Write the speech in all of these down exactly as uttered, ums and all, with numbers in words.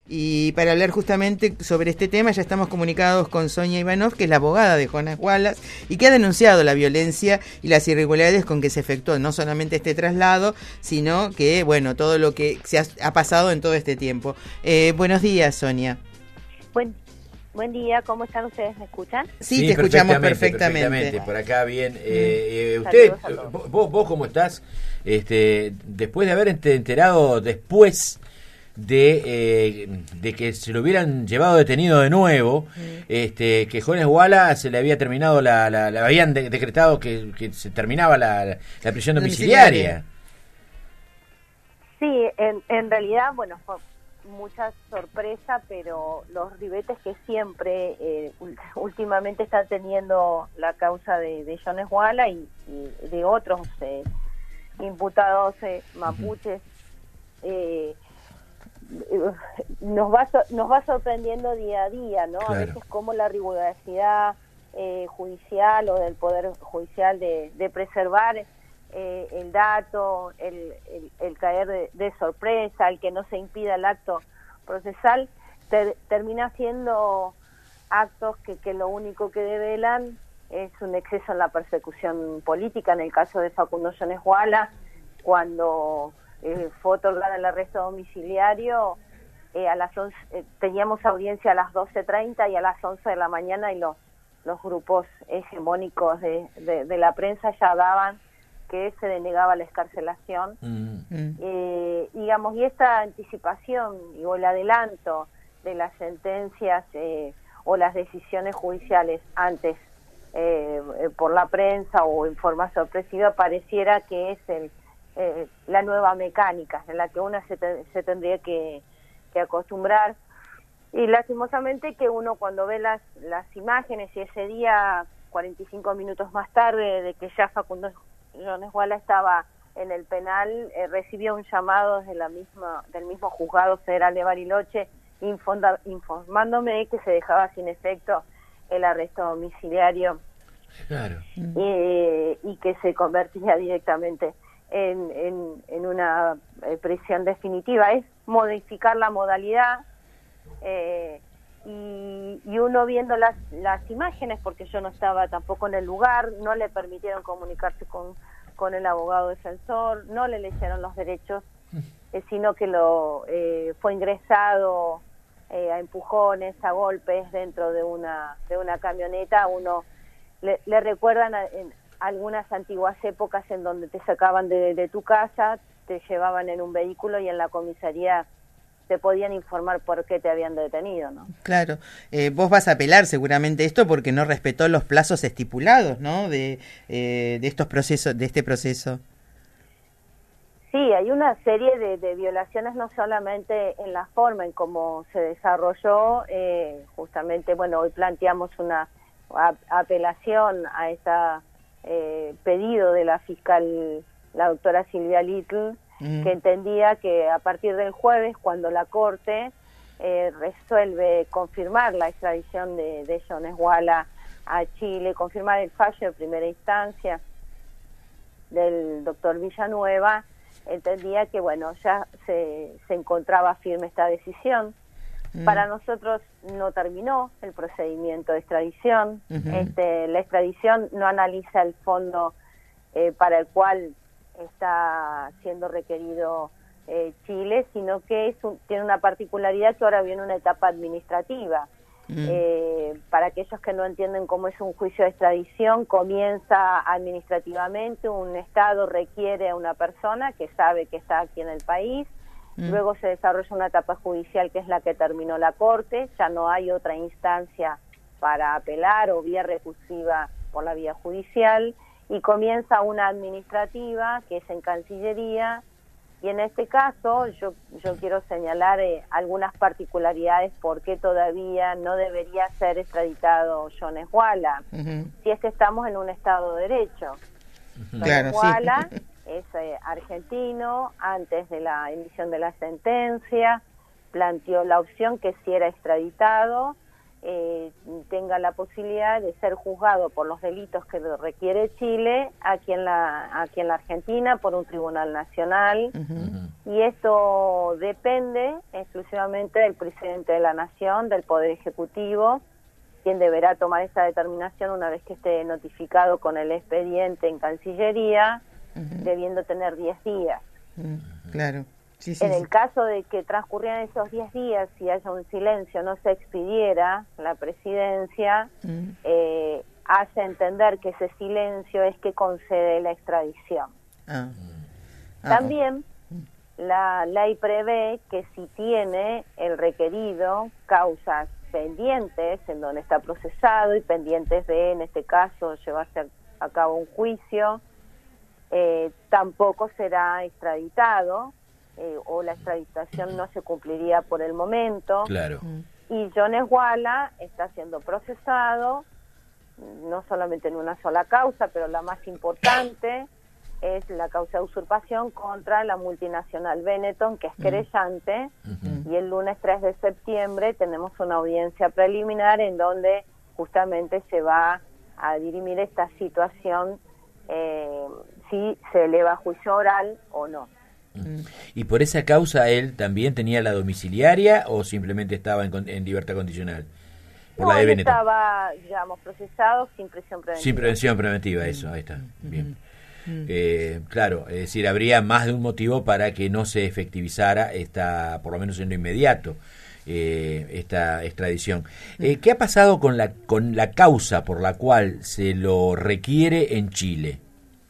Y para hablar justamente sobre este tema ya estamos comunicados con Sonia Ivanov, que es la abogada de Jonas Wallace y que ha denunciado la violencia y las irregularidades con que se efectuó no solamente este traslado, sino que, bueno, todo lo que se ha, ha pasado en todo este tiempo. Eh, buenos días, Sonia. Buen, buen día, ¿cómo están ustedes? ¿Me escuchan? Sí, sí, te escuchamos perfectamente. perfectamente. Por acá bien. Eh, eh, usted, vos, vos cómo estás, este, después de haber enterado después de eh, de que se lo hubieran llevado detenido de nuevo, mm. este que Jonas Wallace se le había terminado la, la, la habían de, decretado que, que se terminaba la, la, la prisión domiciliaria. Sí, en, en realidad, bueno, fue mucha sorpresa, pero los ribetes que siempre eh, últimamente está teniendo la causa de, de Jonas Wallace y, y de otros eh, imputados eh, mapuches, eh, nos va nos va sorprendiendo día a día, ¿no? Claro. A veces como la rigurosidad eh, judicial o del Poder Judicial de, de preservar eh, el dato, el, el, el caer de, de sorpresa, el que no se impida el acto procesal, ter, termina siendo actos que, que lo único que develan es un exceso en la persecución política. En el caso de Facundo Jonas Wallace, cuando Eh, fue otorgada el arresto domiciliario, eh, a las once, eh, teníamos audiencia a las doce treinta y a las once de la mañana, y los los grupos hegemónicos de, de, de la prensa ya daban que se denegaba la excarcelación. Mm. Eh, digamos, y esta anticipación y, o el adelanto de las sentencias eh, o las decisiones judiciales antes eh, eh, por la prensa o en forma sorpresiva, pareciera que es el Eh, la nueva mecánica en la que uno se, te, se tendría que, que acostumbrar, y lastimosamente que uno cuando ve las, las imágenes y ese día cuarenta y cinco minutos más tarde de que ya Facundo Jonas Wallace estaba en el penal, eh, recibió un llamado desde la misma, del mismo juzgado federal de Bariloche infonda, informándome que se dejaba sin efecto el arresto domiciliario. Claro. eh, y que se convertía directamente En, en, en una eh, prisión definitiva. Es modificar la modalidad eh, y, y uno viendo las, las imágenes, porque yo no estaba tampoco en el lugar, no le permitieron comunicarse con, con el abogado defensor, no le leyeron los derechos, eh, sino que lo eh, fue ingresado eh, a empujones, a golpes dentro de una, de una camioneta. Uno le, le recuerdan a, en, algunas antiguas épocas en donde te sacaban de, de tu casa, te llevaban en un vehículo y en la comisaría te podían informar por qué te habían detenido, ¿no? Claro. Eh, vos vas a apelar seguramente esto porque no respetó los plazos estipulados, ¿no? De, eh, de estos procesos, de este proceso. Sí, hay una serie de, de violaciones, no solamente en la forma en cómo se desarrolló, eh, justamente, bueno, hoy planteamos una a, apelación a esta Eh, pedido de la fiscal, la doctora Silvia Little, mm. que entendía que a partir del jueves, cuando la Corte eh, resuelve confirmar la extradición de, de Jonas Wallace a Chile, confirmar el fallo de primera instancia del doctor Villanueva, entendía que bueno, ya se, se encontraba firme esta decisión. Mm. Para nosotros no terminó el procedimiento de extradición. Uh-huh. Este, la extradición no analiza el fondo eh, para el cual está siendo requerido eh, Chile, sino que es un, tiene una particularidad que ahora viene una etapa administrativa. Uh-huh. Eh, para aquellos que no entienden cómo es un juicio de extradición, comienza administrativamente, un Estado requiere a una persona que sabe que está aquí en el país. Luego se desarrolla una etapa judicial que es la que terminó la Corte, ya no hay otra instancia para apelar o vía recursiva por la vía judicial, y comienza una administrativa que es en Cancillería, y en este caso yo yo quiero señalar eh, algunas particularidades por qué todavía no debería ser extraditado Jonas Wallace, uh-huh. si es que estamos en un Estado de Derecho. Uh-huh. Jonas Wallace sí. es eh, argentino, antes de la emisión de la sentencia, planteó la opción que si era extraditado, eh, tenga la posibilidad de ser juzgado por los delitos que requiere Chile aquí en la aquí en la Argentina por un tribunal nacional. Uh-huh. Y esto depende exclusivamente del presidente de la Nación, del Poder Ejecutivo, quien deberá tomar esta determinación una vez que esté notificado con el expediente en Cancillería, uh-huh. debiendo tener diez días. Uh-huh. Claro. Sí, sí, en sí. el caso de que transcurrieran esos diez días y haya un silencio, no se expidiera la presidencia, uh-huh. eh, hace entender que ese silencio es que concede la extradición. Uh-huh. Uh-huh. También la ley prevé que si tiene el requerido causas pendientes en donde está procesado y pendientes de, en este caso, llevarse a cabo un juicio, eh, tampoco será extraditado, eh, o la extraditación no se cumpliría por el momento. Claro. Y Jones Walla está siendo procesado, no solamente en una sola causa, pero la más importante es la causa de usurpación contra la multinacional Benetton, que es querellante, uh-huh. y el lunes tres de septiembre tenemos una audiencia preliminar en donde justamente se va a dirimir esta situación, eh, si se eleva a juicio oral o no. Uh-huh. ¿Y por esa causa él también tenía la domiciliaria o simplemente estaba en, en libertad condicional? Por no, la de él Benetton. Estaba, digamos, procesado sin prisión preventiva. Sin prevención preventiva, eso, ahí está, uh-huh. bien. Eh, claro, es decir, habría más de un motivo para que no se efectivizara esta, por lo menos en lo inmediato, eh, esta extradición. Eh, ¿Qué ha pasado con la con la causa por la cual se lo requiere en Chile?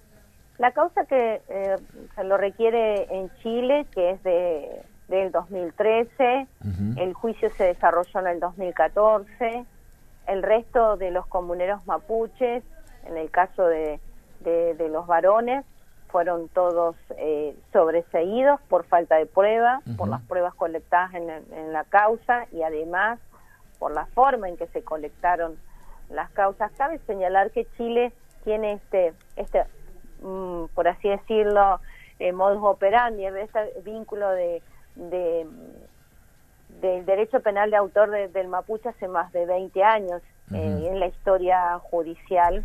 La causa que eh, se lo requiere en Chile, que es de del dos mil trece, uh-huh. el juicio se desarrolló en el dos mil catorce, el resto de los comuneros mapuches, en el caso de De, de los varones, fueron todos eh, sobreseídos por falta de prueba, uh-huh. por las pruebas colectadas en, en la causa y además por la forma en que se colectaron las causas. Cabe señalar que Chile tiene este, este mm, por así decirlo, eh, modus operandi, este vínculo de, de del derecho penal de autor de, del mapuche hace más de veinte años, uh-huh. eh, en la historia judicial.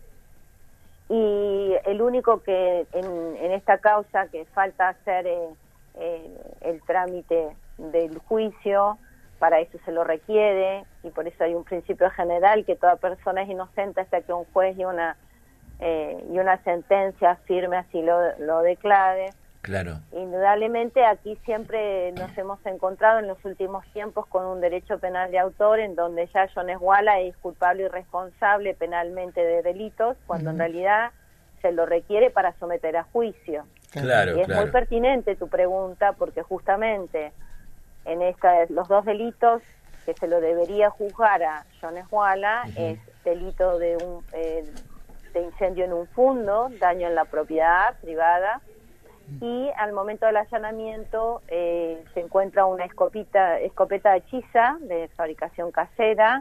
Y el único que en, en esta causa que falta hacer eh, eh, el trámite del juicio, para eso se lo requiere, y por eso hay un principio general que toda persona es inocente hasta que un juez y una eh, y una sentencia firme así lo, lo declare. Claro. Indudablemente aquí siempre nos hemos encontrado en los últimos tiempos con un derecho penal de autor en donde ya Jones Walla es culpable y responsable penalmente de delitos, cuando uh-huh. en realidad se lo requiere para someter a juicio. Claro, y es claro. muy pertinente tu pregunta porque justamente en esta, los dos delitos que se lo debería juzgar a Jones Walla uh-huh. es delito de, un, eh, de incendio en un fondo, daño en la propiedad privada, y al momento del allanamiento eh, se encuentra una escopeta, escopeta hechiza de fabricación casera,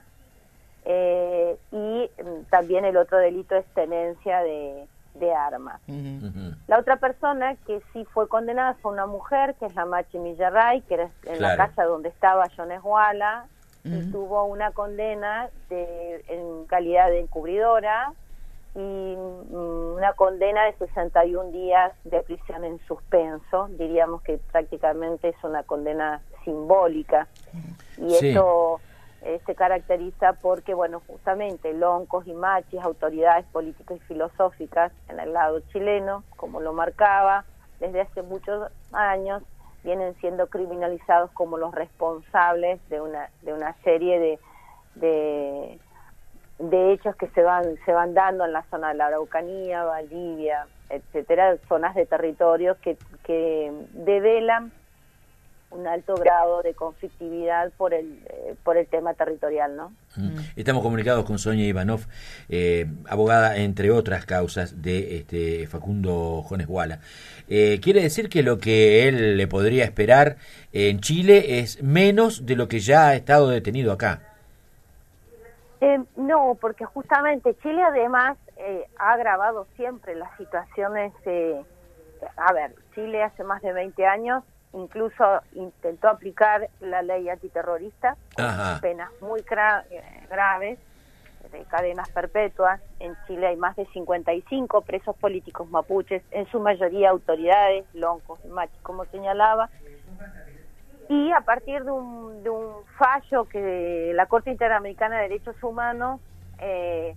eh, y también el otro delito es tenencia de, de armas. Uh-huh. La otra persona que sí fue condenada fue una mujer, que es la Machi Millarray, que era en claro. la casa donde estaba Jones Walla, uh-huh. y tuvo una condena de, en calidad de encubridora, y una condena de sesenta y un días de prisión en suspenso. Diríamos que prácticamente es una condena simbólica, y sí. esto eh, se caracteriza porque, bueno, justamente loncos y machis, autoridades políticas y filosóficas en el lado chileno, como lo marcaba, desde hace muchos años vienen siendo criminalizados como los responsables de una de una serie de de de hechos que se van se van dando en la zona de la Araucanía, Valdivia, etcétera, zonas de territorio que, que develan un alto grado de conflictividad por el eh, por el tema territorial, ¿no? Estamos comunicados con Sonia Ivanov, eh, abogada entre otras causas de este Facundo Jones Walla. Eh, quiere decir que lo que él le podría esperar en Chile es menos de lo que ya ha estado detenido acá. Eh, no, porque justamente Chile además eh, ha agravado siempre las situaciones. Eh, a ver, Chile hace más de veinte años incluso intentó aplicar la ley antiterrorista, con penas muy gra graves, de cadenas perpetuas. En Chile hay más de cincuenta y cinco presos políticos mapuches, en su mayoría autoridades, loncos, machos, como señalaba. Y a partir de un, de un fallo que la Corte Interamericana de Derechos Humanos eh,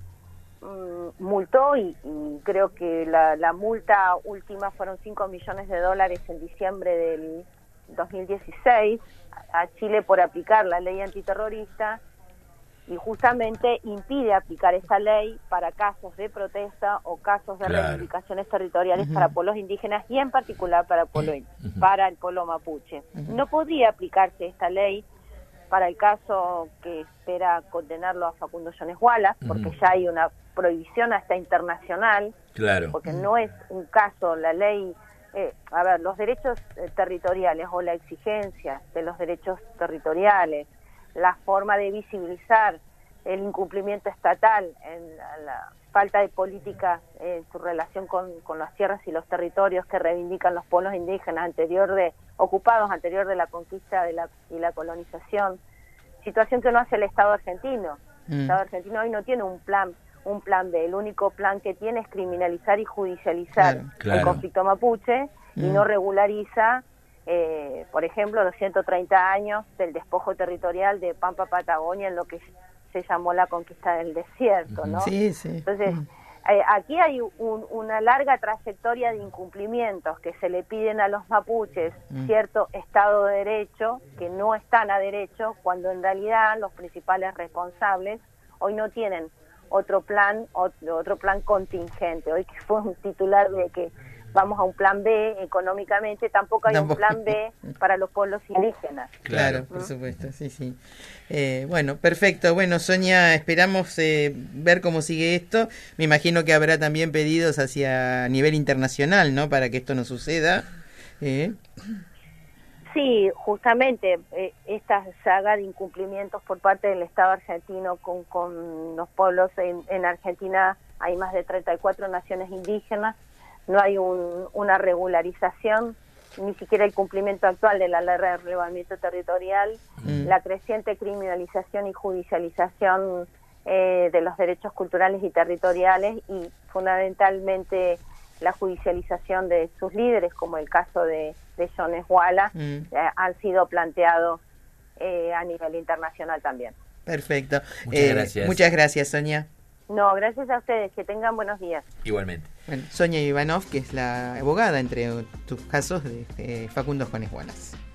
multó, y, y creo que la, la multa última fueron cinco millones de dólares en diciembre del dos mil dieciséis a Chile por aplicar la ley antiterrorista, y justamente impide aplicar esa ley para casos de protesta o casos de claro. reivindicaciones territoriales uh-huh. para pueblos indígenas, y en particular para, pueblo, uh-huh. para el pueblo mapuche. Uh-huh. No podría aplicarse esta ley para el caso que espera condenarlo a Facundo Jones Wallace, porque uh-huh. ya hay una prohibición hasta internacional, claro. porque no es un caso, la ley, eh, a ver, los derechos eh, territoriales o la exigencia de los derechos territoriales, la forma de visibilizar el incumplimiento estatal, en la, la falta de política en su relación con, con las tierras y los territorios que reivindican los pueblos indígenas anterior de ocupados anterior de la conquista de la, y la colonización, situación que no hace el Estado argentino. Mm. El Estado argentino hoy no tiene un plan un plan B, el único plan que tiene es criminalizar y judicializar claro, claro. el conflicto mapuche mm. y no regulariza Eh, por ejemplo, los ciento treinta años del despojo territorial de Pampa Patagonia en lo que se llamó la conquista del desierto, ¿no? Sí, sí. Entonces, eh, aquí hay un, una larga trayectoria de incumplimientos que se le piden a los mapuches, mm. cierto Estado de Derecho, que no están a derecho, cuando en realidad los principales responsables hoy no tienen otro plan, otro, otro plan contingente. Hoy que fue un titular de que vamos a un plan B económicamente, tampoco hay tampoco. un plan B para los pueblos indígenas. Claro, por ¿Mm? supuesto, sí, sí. Eh, bueno, perfecto. Bueno, Sonia, esperamos eh, ver cómo sigue esto. Me imagino que habrá también pedidos hacia a nivel internacional, ¿no? Para que esto no suceda. Eh. Sí, justamente eh, esta saga de incumplimientos por parte del Estado argentino con, con los pueblos en, en Argentina, hay más de treinta y cuatro naciones indígenas. No hay un, una regularización, ni siquiera el cumplimiento actual de la ley de relevamiento territorial, mm. la creciente criminalización y judicialización eh, de los derechos culturales y territoriales, y fundamentalmente la judicialización de sus líderes, como el caso de, de Jones Wallace, mm. eh, han sido planteados eh, a nivel internacional también. Perfecto. Muchas eh, gracias. Muchas gracias, Sonia. No, gracias a ustedes, que tengan buenos días. Igualmente. Bueno, Sonia Ivanov, que es la abogada entre tus casos de, de Facundo Jones Wallace.